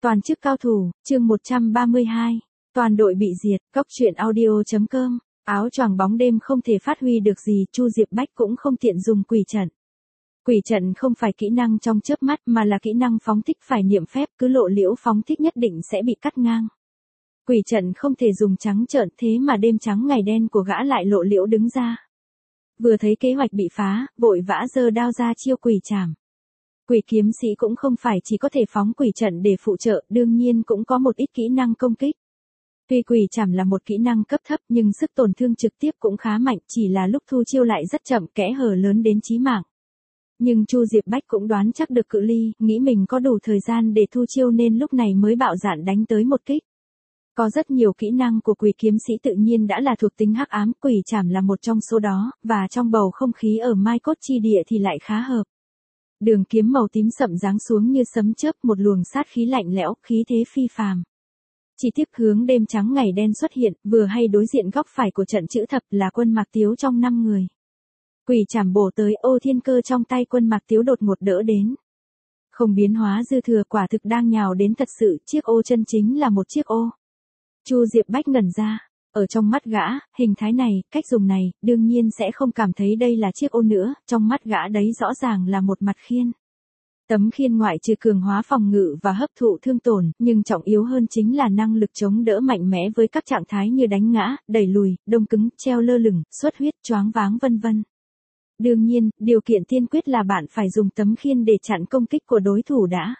Toàn chức cao thủ, chương 132. Toàn đội bị diệt, góc truyện audio.com. Áo choàng bóng đêm không thể phát huy được gì, Chu Diệp Bách cũng không tiện dùng quỷ trận. Quỷ trận không phải kỹ năng trong chớp mắt mà là kỹ năng phóng thích phải niệm phép, cứ lộ liễu phóng thích nhất định sẽ bị cắt ngang. Quỷ trận không thể dùng trắng trợn, thế mà đêm trắng ngày đen của gã lại lộ liễu đứng ra. Vừa thấy kế hoạch bị phá, vội vã giơ đao ra chiêu quỷ trảm. Quỷ kiếm sĩ cũng không phải chỉ có thể phóng quỷ trận để phụ trợ, đương nhiên cũng có một ít kỹ năng công kích. Tuy quỷ trảm là một kỹ năng cấp thấp nhưng sức tổn thương trực tiếp cũng khá mạnh, chỉ là lúc thu chiêu lại rất chậm, kẽ hở lớn đến chí mạng. Nhưng Chu Diệp Bách cũng đoán chắc được cự ly, nghĩ mình có đủ thời gian để thu chiêu nên lúc này mới bạo dạn đánh tới một kích. Có rất nhiều kỹ năng của quỷ kiếm sĩ tự nhiên đã là thuộc tính hắc ám, quỷ trảm là một trong số đó, và trong bầu không khí ở Mai Cốt chi địa thì lại khá hợp. Đường kiếm màu tím sậm giáng xuống như sấm chớp, một luồng sát khí lạnh lẽo, khí thế phi phàm. Chỉ tiếp hướng đêm trắng ngày đen xuất hiện, vừa hay đối diện góc phải của trận chữ thập là Quân Mạc Tiếu trong 5 người. Quỷ trảm bổ tới, Ô Thiên Cơ trong tay Quân Mạc Tiếu đột ngột đỡ đến. Không biến hóa dư thừa, quả thực đang nhào đến thật sự, chiếc ô chân chính là một chiếc ô. Chu Diệp Bách ngẩn ra, ở trong mắt gã, hình thái này, cách dùng này, đương nhiên sẽ không cảm thấy đây là chiếc ô nữa, trong mắt gã đấy rõ ràng là một mặt khiên. Tấm khiên ngoại trừ cường hóa phòng ngự và hấp thụ thương tổn, nhưng trọng yếu hơn chính là năng lực chống đỡ mạnh mẽ với các trạng thái như đánh ngã, đẩy lùi, đông cứng, treo lơ lửng, xuất huyết, choáng váng vân vân. Đương nhiên, điều kiện tiên quyết là bạn phải dùng tấm khiên để chặn công kích của đối thủ đã.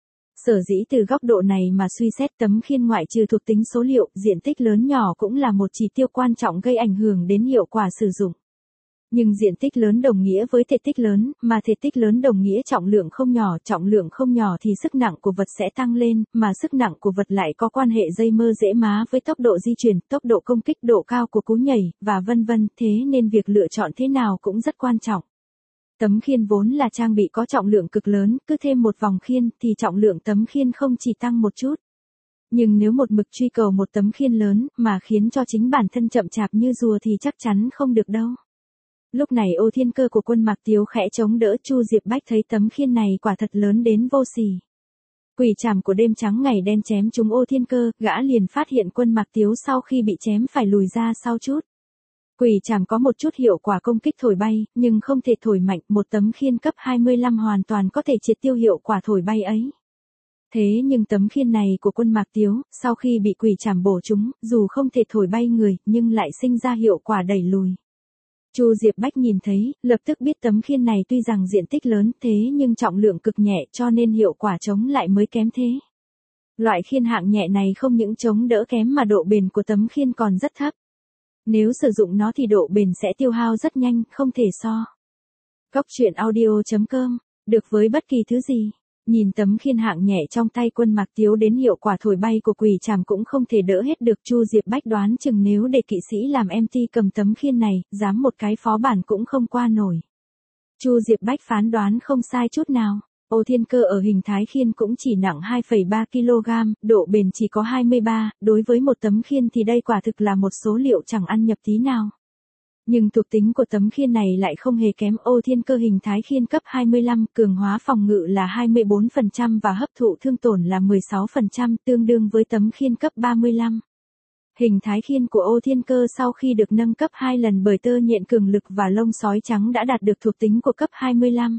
Sở dĩ từ góc độ này mà suy xét, tấm khiên ngoại trừ thuộc tính số liệu, diện tích lớn nhỏ cũng là một chỉ tiêu quan trọng gây ảnh hưởng đến hiệu quả sử dụng. Nhưng diện tích lớn đồng nghĩa với thể tích lớn, mà thể tích lớn đồng nghĩa trọng lượng không nhỏ thì sức nặng của vật sẽ tăng lên, mà sức nặng của vật lại có quan hệ dây mơ rễ má với tốc độ di chuyển, tốc độ công kích, độ cao của cú nhảy, và vân vân, thế nên việc lựa chọn thế nào cũng rất quan trọng. Tấm khiên vốn là trang bị có trọng lượng cực lớn, cứ thêm một vòng khiên thì trọng lượng tấm khiên không chỉ tăng một chút. Nhưng nếu một mực truy cầu một tấm khiên lớn mà khiến cho chính bản thân chậm chạp như rùa thì chắc chắn không được đâu. Lúc này Ô Thiên Cơ của Quân Mạc Tiếu khẽ chống đỡ, Chu Diệp Bách thấy tấm khiên này quả thật lớn đến vô sỉ. Quỷ trảm của đêm trắng ngày đen chém trúng Ô Thiên Cơ, gã liền phát hiện Quân Mạc Tiếu sau khi bị chém phải lùi ra sau chút. Quỷ trảm có một chút hiệu quả công kích thổi bay, nhưng không thể thổi mạnh, một tấm khiên cấp 25 hoàn toàn có thể triệt tiêu hiệu quả thổi bay ấy. Thế nhưng tấm khiên này của Quân Mạc Tiếu, sau khi bị quỷ trảm bổ trúng, dù không thể thổi bay người, nhưng lại sinh ra hiệu quả đẩy lùi. Chu Diệp Bách nhìn thấy, lập tức biết tấm khiên này tuy rằng diện tích lớn thế nhưng trọng lượng cực nhẹ cho nên hiệu quả chống lại mới kém thế. Loại khiên hạng nhẹ này không những chống đỡ kém mà độ bền của tấm khiên còn rất thấp. Nếu sử dụng nó thì độ bền sẽ tiêu hao rất nhanh, không thể so. Góc truyện audio.com, được với bất kỳ thứ gì. Nhìn tấm khiên hạng nhẹ trong tay Quân Mạc Tiếu đến hiệu quả thổi bay của quỷ trảm cũng không thể đỡ hết được, Chu Diệp Bách đoán chừng nếu để kỵ sĩ làm MT cầm tấm khiên này, dám một cái phó bản cũng không qua nổi. Chu Diệp Bách phán đoán không sai chút nào. Ô Thiên Cơ ở hình thái khiên cũng chỉ nặng 2,3 kg, độ bền chỉ có 23, đối với một tấm khiên thì đây quả thực là một số liệu chẳng ăn nhập tí nào. Nhưng thuộc tính của tấm khiên này lại không hề kém. Ô Thiên Cơ hình thái khiên cấp 25, cường hóa phòng ngự là 24% và hấp thụ thương tổn là 16%, tương đương với tấm khiên cấp 35. Hình thái khiên của Ô Thiên Cơ sau khi được nâng cấp 2 lần bởi tơ nhện cường lực và lông sói trắng đã đạt được thuộc tính của cấp 25.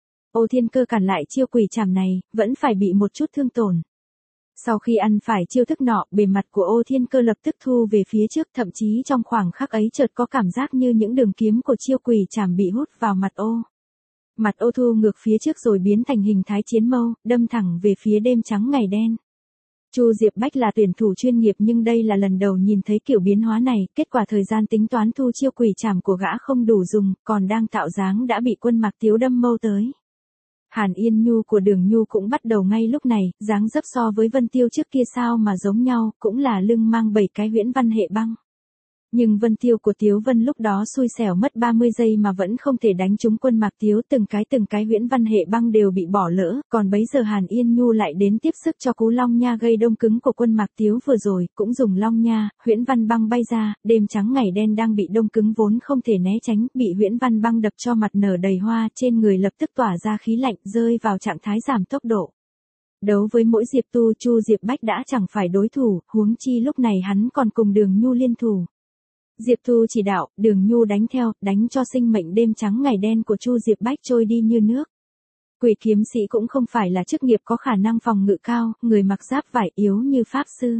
Ô Thiên Cơ cản lại chiêu quỷ trảm này, vẫn phải bị một chút thương tổn. Sau khi ăn phải chiêu thức nọ, bề mặt của Ô Thiên Cơ lập tức thu về phía trước, thậm chí trong khoảng khắc ấy chợt có cảm giác như những đường kiếm của chiêu quỷ trảm bị hút vào mặt ô. Mặt ô thu ngược phía trước rồi biến thành hình thái chiến mâu, đâm thẳng về phía đêm trắng ngày đen. Chu Diệp Bách là tuyển thủ chuyên nghiệp nhưng đây là lần đầu nhìn thấy kiểu biến hóa này, kết quả thời gian tính toán thu chiêu quỷ trảm của gã không đủ dùng, còn đang tạo dáng đã bị Quân Mạc Tiếu đâm mâu tới. Hàn Yên Nhu của Đường Nhu cũng bắt đầu ngay lúc này, dáng dấp so với Vân Tiêu trước kia sao mà giống nhau, cũng là lưng mang 7 cái huyễn văn hệ băng. Nhưng Vân Tiêu của Tiếu Vân lúc đó xui xẻo mất 30 giây mà vẫn không thể đánh trúng Quân Mạc Tiếu, từng cái huyễn văn hệ băng đều bị bỏ lỡ, còn bấy giờ Hàn Yên Nhu lại đến tiếp sức cho cú long nha gây đông cứng của Quân Mạc Tiếu vừa rồi, cũng dùng long nha, huyễn văn băng bay ra, đêm trắng ngày đen đang bị đông cứng vốn không thể né tránh, bị huyễn văn băng đập cho mặt nở đầy hoa, trên người lập tức tỏa ra khí lạnh, rơi vào trạng thái giảm tốc độ. Đấu với mỗi Diệp Tu, Chu Diệp Bách đã chẳng phải đối thủ, huống chi lúc này hắn còn cùng Đường Nhu liên thủ. Diệp Tu chỉ đạo, Đường Nhu đánh theo, đánh cho sinh mệnh đêm trắng ngày đen của Chu Diệp Bách trôi đi như nước. Quỷ kiếm sĩ cũng không phải là chức nghiệp có khả năng phòng ngự cao, người mặc giáp vải yếu như pháp sư.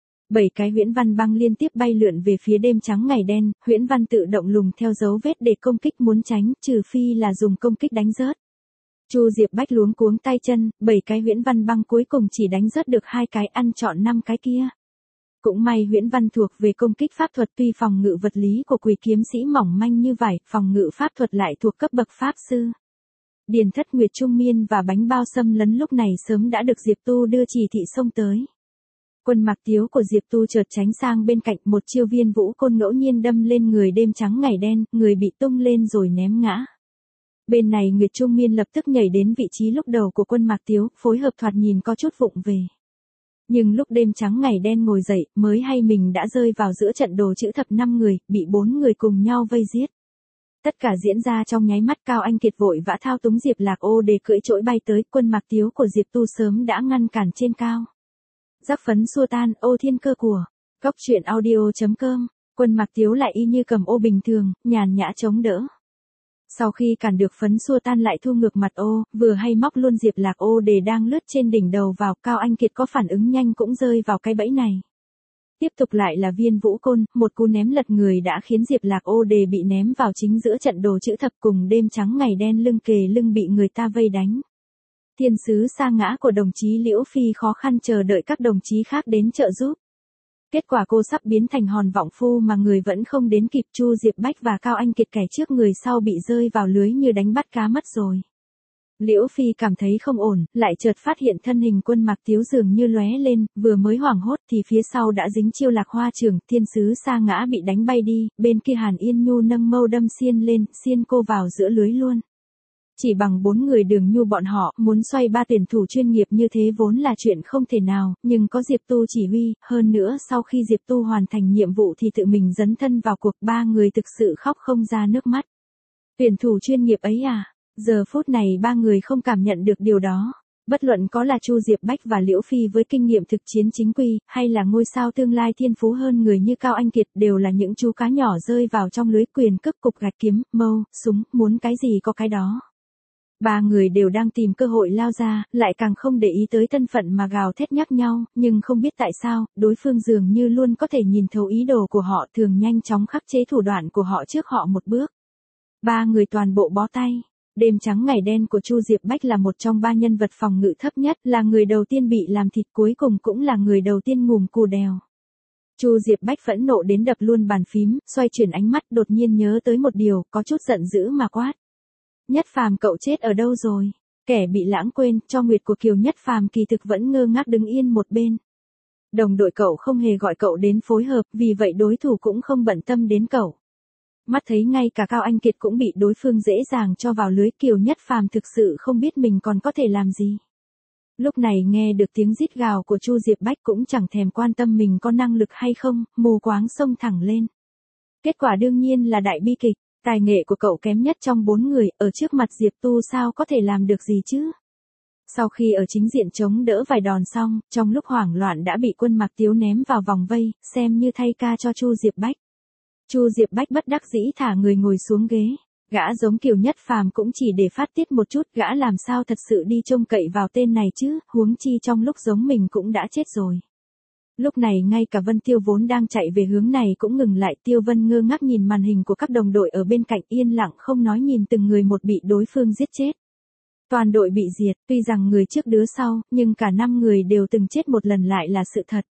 7 cái huyễn văn băng liên tiếp bay lượn về phía đêm trắng ngày đen, huyễn văn tự động lùng theo dấu vết để công kích muốn tránh, trừ phi là dùng công kích đánh rớt. Chu Diệp Bách luống cuống tay chân, 7 cái huyễn văn băng cuối cùng chỉ đánh rớt được 2 cái, ăn trọn 5 cái kia. Cũng may huyễn văn thuộc về công kích pháp thuật, tuy phòng ngự vật lý của quỷ kiếm sĩ mỏng manh như vải, phòng ngự pháp thuật lại thuộc cấp bậc pháp sư. Điền Thất Nguyệt Trung Miên và bánh bao xâm lấn lúc này sớm đã được Diệp Tu đưa chỉ thị xông tới. Quân Mạc Tiếu của Diệp Tu chợt tránh sang bên cạnh, một chiêu viên vũ côn ngẫu nhiên đâm lên người đêm trắng ngày đen, người bị tung lên rồi ném ngã. Bên này Nguyệt Trung Miên lập tức nhảy đến vị trí lúc đầu của Quân Mạc Tiếu, phối hợp thoạt nhìn có chút vụng về. Nhưng lúc đêm trắng ngày đen ngồi dậy, mới hay mình đã rơi vào giữa trận đồ chữ thập 5 người, bị 4 người cùng nhau vây giết. Tất cả diễn ra trong nháy mắt. Cao Anh Kiệt vội vã thao túng Diệp Lạc Ô để cưỡi trỗi bay tới, Quân Mạc Tiếu của Diệp Tu sớm đã ngăn cản trên cao. Giác phấn xua tan, ô thiên cơ của. Góc truyện audio.com, Quân Mạc Tiếu lại y như cầm ô bình thường, nhàn nhã chống đỡ. Sau khi cản được phấn xua tan lại thu ngược mặt ô, vừa hay móc luôn Diệp Lạc Ô để đang lướt trên đỉnh đầu vào. Cao Anh Kiệt có phản ứng nhanh cũng rơi vào cái bẫy này. Tiếp tục lại là viên vũ côn, một cú ném lật người đã khiến Diệp Lạc Ô đề bị ném vào chính giữa trận đồ chữ thập, cùng đêm trắng ngày đen lưng kề lưng bị người ta vây đánh. Thiên sứ sa ngã của đồng chí Liễu Phi khó khăn chờ đợi các đồng chí khác đến trợ giúp. Kết quả cô sắp biến thành hòn vọng phu mà người vẫn không đến kịp. Chu Diệp Bách và Cao Anh Kiệt kẻ trước người sau bị rơi vào lưới như đánh bắt cá mất rồi. Liễu Phi cảm thấy không ổn, lại chợt phát hiện thân hình Quân Mạc Tiếu dường như lóe lên, vừa mới hoảng hốt thì phía sau đã dính chiêu Lạc Hoa Chưởng, thiên sứ sa ngã bị đánh bay đi, bên kia Hàn Yên Nhu nâng mâu đâm xiên lên, xiên cô vào giữa lưới luôn. Chỉ bằng 4 người Đường Nhu bọn họ, muốn xoay 3 tuyển thủ chuyên nghiệp như thế vốn là chuyện không thể nào, nhưng có Diệp Tu chỉ huy, hơn nữa sau khi Diệp Tu hoàn thành nhiệm vụ thì tự mình dấn thân vào cuộc, 3 người thực sự khóc không ra nước mắt. Tuyển thủ chuyên nghiệp ấy à? Giờ phút này 3 người không cảm nhận được điều đó. Bất luận có là Chu Diệp Bách và Liễu Phi với kinh nghiệm thực chiến chính quy, hay là ngôi sao tương lai thiên phú hơn người như Cao Anh Kiệt, đều là những chú cá nhỏ rơi vào trong lưới quyền cước, cục gạch, kiếm, mâu, súng, muốn cái gì có cái đó. 3 người đều đang tìm cơ hội lao ra, lại càng không để ý tới thân phận mà gào thét nhắc nhau, nhưng không biết tại sao, đối phương dường như luôn có thể nhìn thấu ý đồ của họ, thường nhanh chóng khắc chế thủ đoạn của họ trước họ một bước. 3 người toàn bộ bó tay. Đêm trắng ngày đen của Chu Diệp Bách là một trong 3 nhân vật phòng ngự thấp nhất, là người đầu tiên bị làm thịt, cuối cùng cũng là người đầu tiên ngủm cù đèo. Chu Diệp Bách phẫn nộ đến đập luôn bàn phím, xoay chuyển ánh mắt, đột nhiên nhớ tới một điều, có chút giận dữ mà quát. Nhất Phàm cậu chết ở đâu rồi? Kẻ bị lãng quên, cho nguyệt của Kiều Nhất Phàm kỳ thực vẫn ngơ ngác đứng yên một bên. Đồng đội cậu không hề gọi cậu đến phối hợp, vì vậy đối thủ cũng không bận tâm đến cậu. Mắt thấy ngay cả Cao Anh Kiệt cũng bị đối phương dễ dàng cho vào lưới, Kiều Nhất Phàm thực sự không biết mình còn có thể làm gì. Lúc này nghe được tiếng rít gào của Chu Diệp Bách cũng chẳng thèm quan tâm mình có năng lực hay không, mù quáng xông thẳng lên. Kết quả đương nhiên là đại bi kịch. Tài nghệ của cậu kém nhất trong 4 người, ở trước mặt Diệp Tu sao có thể làm được gì chứ? Sau khi ở chính diện chống đỡ vài đòn xong, trong lúc hoảng loạn đã bị Quân Mạc Tiếu ném vào vòng vây, xem như thay ca cho Chu Diệp Bách. Chu Diệp Bách bất đắc dĩ thả người ngồi xuống ghế. Gã giống Kiều Nhất Phàm cũng chỉ để phát tiết một chút, gã làm sao thật sự đi trông cậy vào tên này chứ, huống chi trong lúc giống mình cũng đã chết rồi. Lúc này ngay cả Vân Tiêu vốn đang chạy về hướng này cũng ngừng lại, Tiêu Vân ngơ ngác nhìn màn hình của các đồng đội ở bên cạnh, yên lặng không nói, nhìn từng người một bị đối phương giết chết. Toàn đội bị diệt, tuy rằng người trước đứa sau, nhưng cả 5 người đều từng chết một lần lại là sự thật.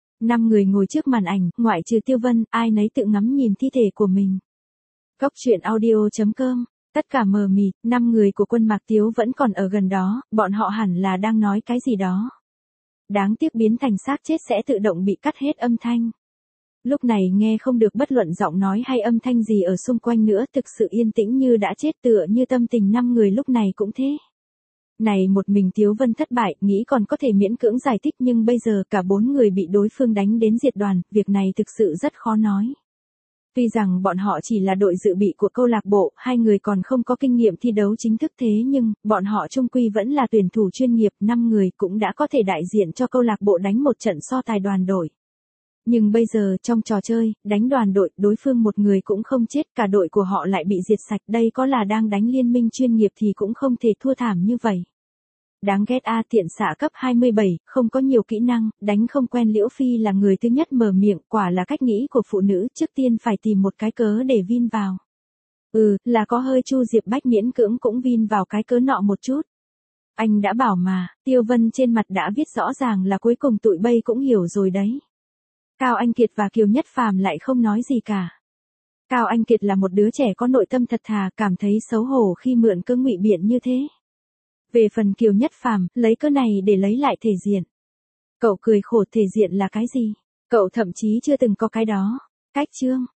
5 người ngồi trước màn ảnh, ngoại trừ Tiêu Vân, ai nấy tự ngắm nhìn thi thể của mình. Góc truyện audio.com, tất cả mờ mịt, 5 người của Quân Mạc Tiếu vẫn còn ở gần đó, bọn họ hẳn là đang nói cái gì đó. Đáng tiếc biến thành xác chết sẽ tự động bị cắt hết âm thanh. Lúc này nghe không được bất luận giọng nói hay âm thanh gì ở xung quanh nữa, thực sự yên tĩnh như đã chết, tựa như tâm tình 5 người lúc này cũng thế. Này một mình Tiếu Vân thất bại, nghĩ còn có thể miễn cưỡng giải thích, nhưng bây giờ cả 4 người bị đối phương đánh đến diệt đoàn, việc này thực sự rất khó nói. Tuy rằng bọn họ chỉ là đội dự bị của câu lạc bộ, hai người còn không có kinh nghiệm thi đấu chính thức thế nhưng, bọn họ chung quy vẫn là tuyển thủ chuyên nghiệp, 5 người cũng đã có thể đại diện cho câu lạc bộ đánh một trận so tài đoàn đội. Nhưng bây giờ, trong trò chơi, đánh đoàn đội, đối phương một người cũng không chết, cả đội của họ lại bị diệt sạch, đây có là đang đánh liên minh chuyên nghiệp thì cũng không thể thua thảm như vậy. Đáng ghét a, tiện xạ cấp 27, không có nhiều kỹ năng, đánh không quen. Liễu Phi là người thứ nhất mở miệng, quả là cách nghĩ của phụ nữ, trước tiên phải tìm một cái cớ để vin vào. Là có hơi. Chu Diệp Bách miễn cưỡng cũng vin vào cái cớ nọ một chút. Anh đã bảo mà, Tiêu Vân trên mặt đã viết rõ ràng là cuối cùng tụi bay cũng hiểu rồi đấy. Cao Anh Kiệt và Kiều Nhất Phàm lại không nói gì cả. Cao Anh Kiệt là một đứa trẻ có nội tâm thật thà, cảm thấy xấu hổ khi mượn cớ ngụy biện như thế. Về phần Kiều Nhất Phàm, lấy cớ này để lấy lại thể diện. Cậu cười khổ, thể diện là cái gì? Cậu thậm chí chưa từng có cái đó. Cách chương